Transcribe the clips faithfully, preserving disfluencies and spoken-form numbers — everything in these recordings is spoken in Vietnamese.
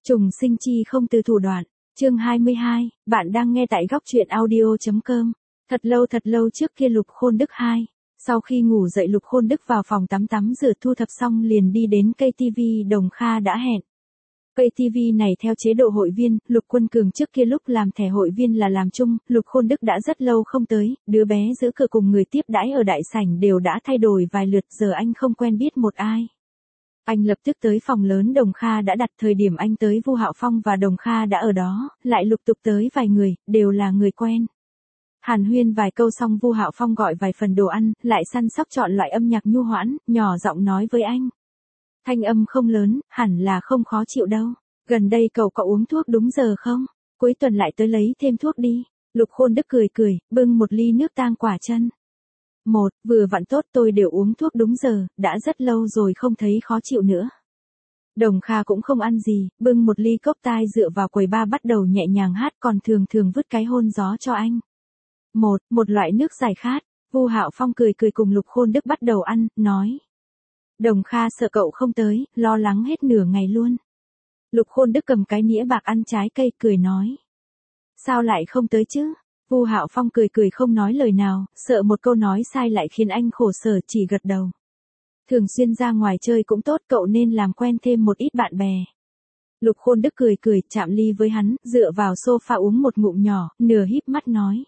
Trùng sinh chi không từ thủ đoạn. Chương hai mươi hai, bạn đang nghe tại góc truyện audio.com. Thật lâu thật lâu trước kia Lục Khôn Đức hai. Sau khi ngủ dậy Lục Khôn Đức vào phòng tắm tắm rửa thu thập xong liền đi đến cây ti vi Đồng Kha đã hẹn. Cây ti vi này theo chế độ hội viên, Lục Quân Cường trước kia lúc làm thẻ hội viên là làm chung, Lục Khôn Đức đã rất lâu không tới, đứa bé giữ cửa cùng người tiếp đãi ở đại sảnh đều đã thay đổi vài lượt, giờ anh không quen biết một ai. Anh lập tức tới phòng lớn Đồng Kha đã đặt, thời điểm anh tới Vu Hạo Phong và Đồng Kha đã ở đó, lại lục tục tới vài người, đều là người quen. Hàn huyên vài câu xong Vu Hạo Phong gọi vài phần đồ ăn, lại săn sóc chọn loại âm nhạc nhu hoãn, nhỏ giọng nói với anh. Thanh âm không lớn, hẳn là không khó chịu đâu. Gần đây cậu có uống thuốc đúng giờ không? Cuối tuần lại tới lấy thêm thuốc đi. Lục Khôn Đức cười cười, bưng một ly nước tang quả chân. Một, vừa vặn tốt, tôi đều uống thuốc đúng giờ, đã rất lâu rồi không thấy khó chịu nữa. Đồng Kha cũng không ăn gì, bưng một ly cốc tai dựa vào quầy bar bắt đầu nhẹ nhàng hát, còn thường thường vứt cái hôn gió cho anh. Một, một loại nước giải khát. Vu Hạo Phong cười cười cùng Lục Khôn Đức bắt đầu ăn, nói. Đồng Kha sợ cậu không tới, lo lắng hết nửa ngày luôn. Lục Khôn Đức cầm cái nĩa bạc ăn trái cây cười nói. Sao lại không tới chứ? Vu Hạo Phong cười cười không nói lời nào, sợ một câu nói sai lại khiến anh khổ sở, chỉ gật đầu. Thường xuyên ra ngoài chơi cũng tốt, cậu nên làm quen thêm một ít bạn bè. Lục Khôn Đức cười cười, chạm ly với hắn, dựa vào sofa uống một ngụm nhỏ, nửa híp mắt nói.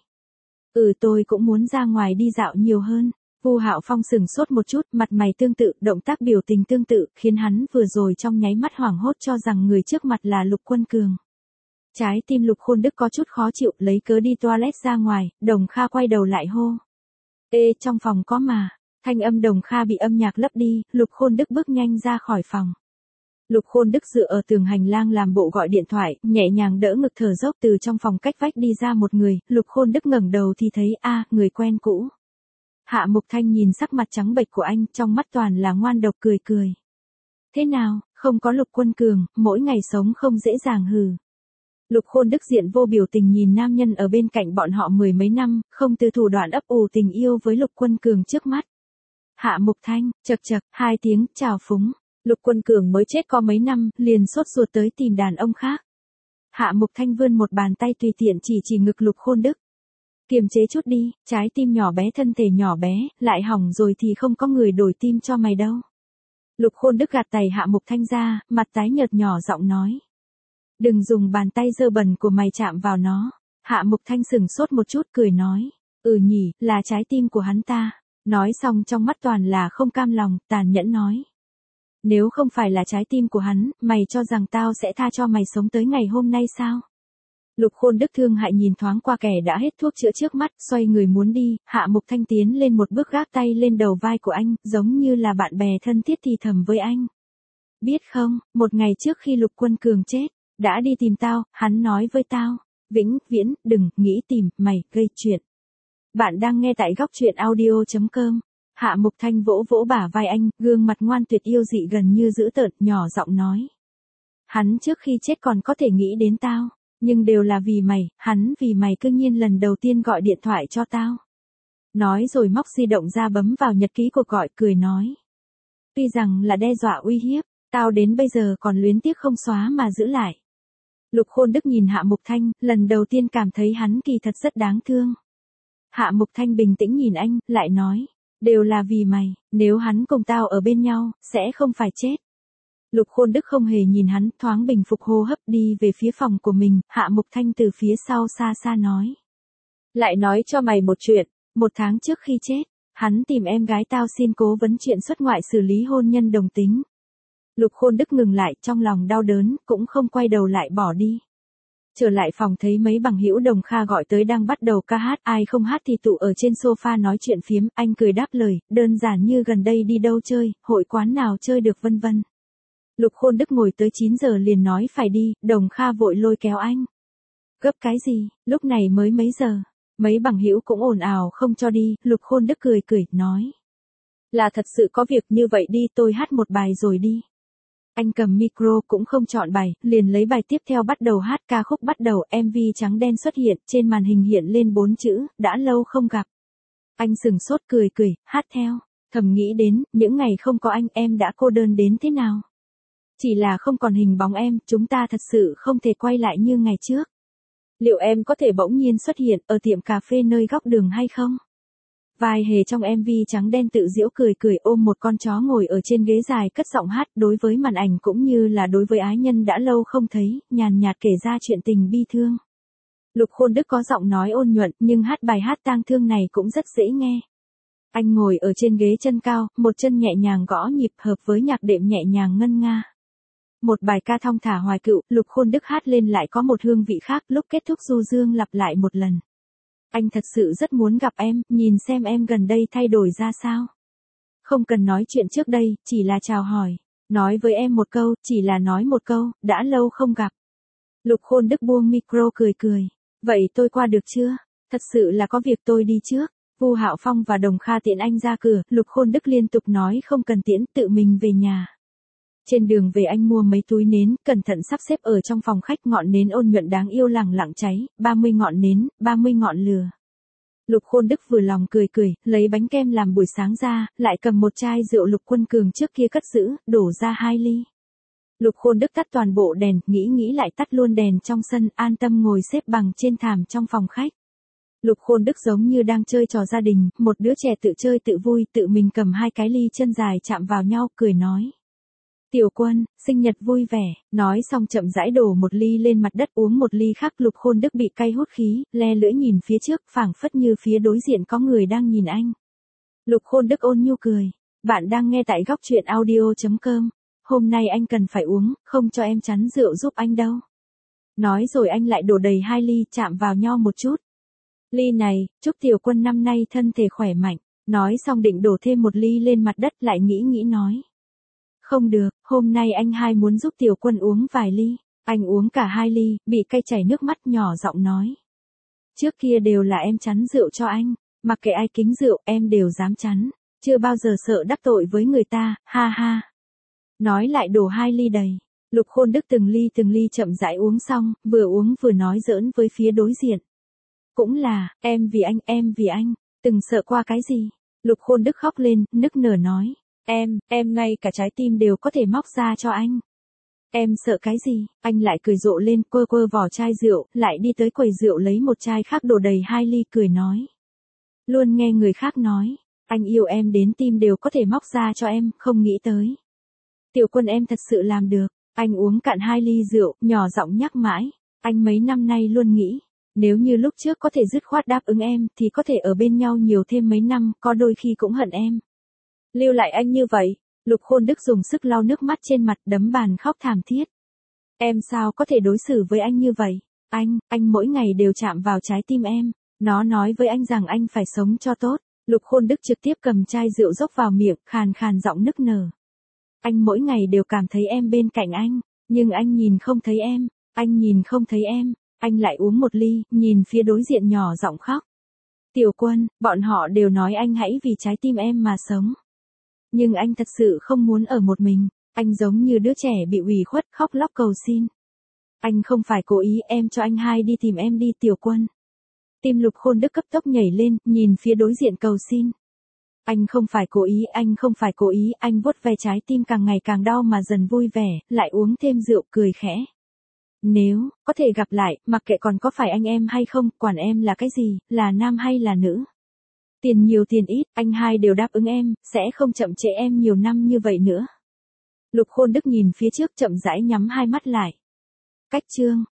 Ừ, tôi cũng muốn ra ngoài đi dạo nhiều hơn. Vu Hạo Phong sừng sốt một chút, mặt mày tương tự, động tác biểu tình tương tự, khiến hắn vừa rồi trong nháy mắt hoảng hốt cho rằng người trước mặt là Lục Quân Cường. Trái tim Lục Khôn Đức có chút khó chịu, lấy cớ đi toilet ra ngoài, Đồng Kha quay đầu lại hô. Ê, trong phòng có mà. Thanh âm Đồng Kha bị âm nhạc lấp đi, Lục Khôn Đức bước nhanh ra khỏi phòng. Lục Khôn Đức dựa ở tường hành lang làm bộ gọi điện thoại, nhẹ nhàng đỡ ngực thở dốc, từ trong phòng cách vách đi ra một người, Lục Khôn Đức ngẩng đầu thì thấy a, người quen cũ. Hạ Mục Thanh nhìn sắc mặt trắng bệch của anh, trong mắt toàn là ngoan độc, cười cười. Thế nào, không có Lục Quân Cường, mỗi ngày sống không dễ dàng hừ. Lục Khôn Đức diện vô biểu tình nhìn nam nhân ở bên cạnh bọn họ mười mấy năm, không từ thủ đoạn ấp ủ tình yêu với Lục Quân Cường trước mắt. Hạ Mục Thanh, chậc chậc, hai tiếng chào phúng. Lục Quân Cường mới chết có mấy năm, liền sốt ruột tới tìm đàn ông khác. Hạ Mục Thanh vươn một bàn tay tùy tiện chỉ chỉ ngực Lục Khôn Đức. Kiềm chế chút đi, trái tim nhỏ bé thân thể nhỏ bé, lại hỏng rồi thì không có người đổi tim cho mày đâu. Lục Khôn Đức gạt tay Hạ Mục Thanh ra, mặt tái nhợt nhỏ giọng nói. Đừng dùng bàn tay dơ bẩn của mày chạm vào nó. Hạ Mục Thanh sừng sốt một chút cười nói. Ừ nhỉ, là trái tim của hắn ta. Nói xong trong mắt toàn là không cam lòng, tàn nhẫn nói. Nếu không phải là trái tim của hắn, mày cho rằng tao sẽ tha cho mày sống tới ngày hôm nay sao? Lục Khôn Đức thương hại nhìn thoáng qua kẻ đã hết thuốc chữa trước mắt, xoay người muốn đi, Hạ Mục Thanh tiến lên một bước gác tay lên đầu vai của anh, giống như là bạn bè thân thiết thì thầm với anh. Biết không, một ngày trước khi Lục Quân Cường chết, đã đi tìm tao, hắn nói với tao, vĩnh viễn, đừng, nghĩ tìm, mày, gây chuyện. Bạn đang nghe tại góc truyện audio.com. Hạ Mục Thanh vỗ vỗ bả vai anh, gương mặt ngoan tuyệt yêu dị gần như dữ tợn, nhỏ giọng nói. Hắn trước khi chết còn có thể nghĩ đến tao, nhưng đều là vì mày, hắn vì mày cương nhiên lần đầu tiên gọi điện thoại cho tao. Nói rồi móc di động ra bấm vào nhật ký cuộc gọi, cười nói. Tuy rằng là đe dọa uy hiếp, tao đến bây giờ còn luyến tiếc không xóa mà giữ lại. Lục Khôn Đức nhìn Hạ Mục Thanh, lần đầu tiên cảm thấy hắn kỳ thật rất đáng thương. Hạ Mục Thanh bình tĩnh nhìn anh, lại nói. Đều là vì mày, nếu hắn cùng tao ở bên nhau, sẽ không phải chết. Lục Khôn Đức không hề nhìn hắn, thoáng bình phục hô hấp đi về phía phòng của mình, Hạ Mục Thanh từ phía sau xa xa nói. Lại nói cho mày một chuyện, một tháng trước khi chết, hắn tìm em gái tao xin cố vấn chuyện xuất ngoại xử lý hôn nhân đồng tính. Lục Khôn Đức ngừng lại, trong lòng đau đớn, cũng không quay đầu lại bỏ đi. Trở lại phòng thấy mấy bằng hữu Đồng Kha gọi tới đang bắt đầu ca hát, ai không hát thì tụ ở trên sofa nói chuyện phiếm, anh cười đáp lời, đơn giản như gần đây đi đâu chơi, hội quán nào chơi được vân vân. Lục Khôn Đức ngồi tới chín giờ liền nói phải đi, Đồng Kha vội lôi kéo anh. Gấp cái gì, lúc này mới mấy giờ, mấy bằng hữu cũng ồn ào không cho đi, Lục Khôn Đức cười cười, nói. Là thật sự có việc, như vậy đi, tôi hát một bài rồi đi. Anh cầm micro cũng không chọn bài, liền lấy bài tiếp theo bắt đầu hát, ca khúc bắt đầu, em vê trắng đen xuất hiện, trên màn hình hiện lên bốn chữ, đã lâu không gặp. Anh sừng sốt cười cười, hát theo, thầm nghĩ đến, những ngày không có anh em đã cô đơn đến thế nào. Chỉ là không còn hình bóng em, chúng ta thật sự không thể quay lại như ngày trước. Liệu em có thể bỗng nhiên xuất hiện ở tiệm cà phê nơi góc đường hay không? Vai hề trong em vê trắng đen tự giễu cười cười ôm một con chó ngồi ở trên ghế dài cất giọng hát đối với màn ảnh cũng như là đối với ái nhân đã lâu không thấy, nhàn nhạt kể ra chuyện tình bi thương. Lục Khôn Đức có giọng nói ôn nhuận nhưng hát bài hát tang thương này cũng rất dễ nghe. Anh ngồi ở trên ghế chân cao, một chân nhẹ nhàng gõ nhịp hợp với nhạc đệm nhẹ nhàng ngân nga. Một bài ca thong thả hoài cựu, Lục Khôn Đức hát lên lại có một hương vị khác, lúc kết thúc du dương lặp lại một lần. Anh thật sự rất muốn gặp em, nhìn xem em gần đây thay đổi ra sao. Không cần nói chuyện trước đây, chỉ là chào hỏi. Nói với em một câu, chỉ là nói một câu, đã lâu không gặp. Lục Khôn Đức buông micro cười cười. Vậy tôi qua được chưa? Thật sự là có việc tôi đi trước. Vu Hạo Phong và Đồng Kha tiễn anh ra cửa, Lục Khôn Đức liên tục nói không cần tiễn, tự mình về nhà. Trên đường về anh mua mấy túi nến, cẩn thận sắp xếp ở trong phòng khách, ngọn nến ôn nhuận đáng yêu lẳng lặng cháy, ba mươi ngọn nến, ba mươi ngọn lửa. Lục Khôn Đức vừa lòng cười cười, lấy bánh kem làm buổi sáng ra, lại cầm một chai rượu Lục Quân Cường trước kia cất giữ, đổ ra hai ly. Lục Khôn Đức tắt toàn bộ đèn, nghĩ nghĩ lại tắt luôn đèn trong sân, an tâm ngồi xếp bằng trên thảm trong phòng khách. Lục Khôn Đức giống như đang chơi trò gia đình, một đứa trẻ tự chơi tự vui, tự mình cầm hai cái ly chân dài chạm vào nhau, cười nói. Tiểu Quân, sinh nhật vui vẻ, nói xong chậm rãi đổ một ly lên mặt đất uống một ly khác. Lục Khôn Đức bị cay hút khí, le lưỡi nhìn phía trước, phảng phất như phía đối diện có người đang nhìn anh. Lục Khôn Đức ôn nhu cười, bạn đang nghe tại góc truyện audio chấm com. Hôm nay anh cần phải uống, không cho em chắn rượu giúp anh đâu. Nói rồi anh lại đổ đầy hai ly, chạm vào nhau một chút. Ly này, chúc Tiểu Quân năm nay thân thể khỏe mạnh. Nói xong định đổ thêm một ly lên mặt đất, lại nghĩ nghĩ nói. Không được, hôm nay anh hai muốn giúp Tiểu Quân uống vài ly. Anh uống cả hai ly, bị cay chảy nước mắt, nhỏ giọng nói. Trước kia đều là em chắn rượu cho anh, mặc kệ ai kính rượu em đều dám chắn, chưa bao giờ sợ đắc tội với người ta, ha ha. Nói lại đổ hai ly đầy. Lục Khôn Đức từng ly từng ly chậm rãi uống xong, vừa uống vừa nói giỡn với phía đối diện. Cũng là, em vì anh, em vì anh, từng sợ qua cái gì? Lục Khôn Đức khóc lên, nức nở nói. Em, em ngay cả trái tim đều có thể móc ra cho anh. Em sợ cái gì? Anh lại cười rộ lên, quơ quơ vỏ chai rượu, lại đi tới quầy rượu lấy một chai khác đổ đầy hai ly, cười nói. Luôn nghe người khác nói, anh yêu em đến tim đều có thể móc ra cho em, không nghĩ tới. Tiểu Quân em thật sự làm được. Anh uống cạn hai ly rượu, nhỏ giọng nhắc mãi. Anh mấy năm nay luôn nghĩ, nếu như lúc trước có thể dứt khoát đáp ứng em, thì có thể ở bên nhau nhiều thêm mấy năm, có đôi khi cũng hận em. Lưu lại anh như vậy. Lục Khôn Đức dùng sức lau nước mắt trên mặt, đấm bàn khóc thảm thiết. Em sao có thể đối xử với anh như vậy? Anh, anh mỗi ngày đều chạm vào trái tim em. Nó nói với anh rằng anh phải sống cho tốt. Lục Khôn Đức trực tiếp cầm chai rượu dốc vào miệng, khàn khàn giọng nức nở. Anh mỗi ngày đều cảm thấy em bên cạnh anh, nhưng anh nhìn không thấy em, anh nhìn không thấy em. Anh lại uống một ly, nhìn phía đối diện nhỏ giọng khóc. Tiểu Quân, bọn họ đều nói anh hãy vì trái tim em mà sống. Nhưng anh thật sự không muốn ở một mình, anh giống như đứa trẻ bị ủy khuất khóc lóc cầu xin. Anh không phải cố ý, em cho anh hai đi tìm em đi Tiểu Quân. Tim Lục Khôn Đức cấp tốc nhảy lên, nhìn phía đối diện cầu xin. Anh không phải cố ý, anh không phải cố ý, anh vuốt ve trái tim càng ngày càng đau mà dần vui vẻ, lại uống thêm rượu, cười khẽ. Nếu, có thể gặp lại, mặc kệ còn có phải anh em hay không, quản em là cái gì, là nam hay là nữ. Tiền nhiều tiền ít, anh hai đều đáp ứng em, sẽ không chậm trễ em nhiều năm như vậy nữa. Lục Khôn Đức nhìn phía trước chậm rãi nhắm hai mắt lại. Cách chương.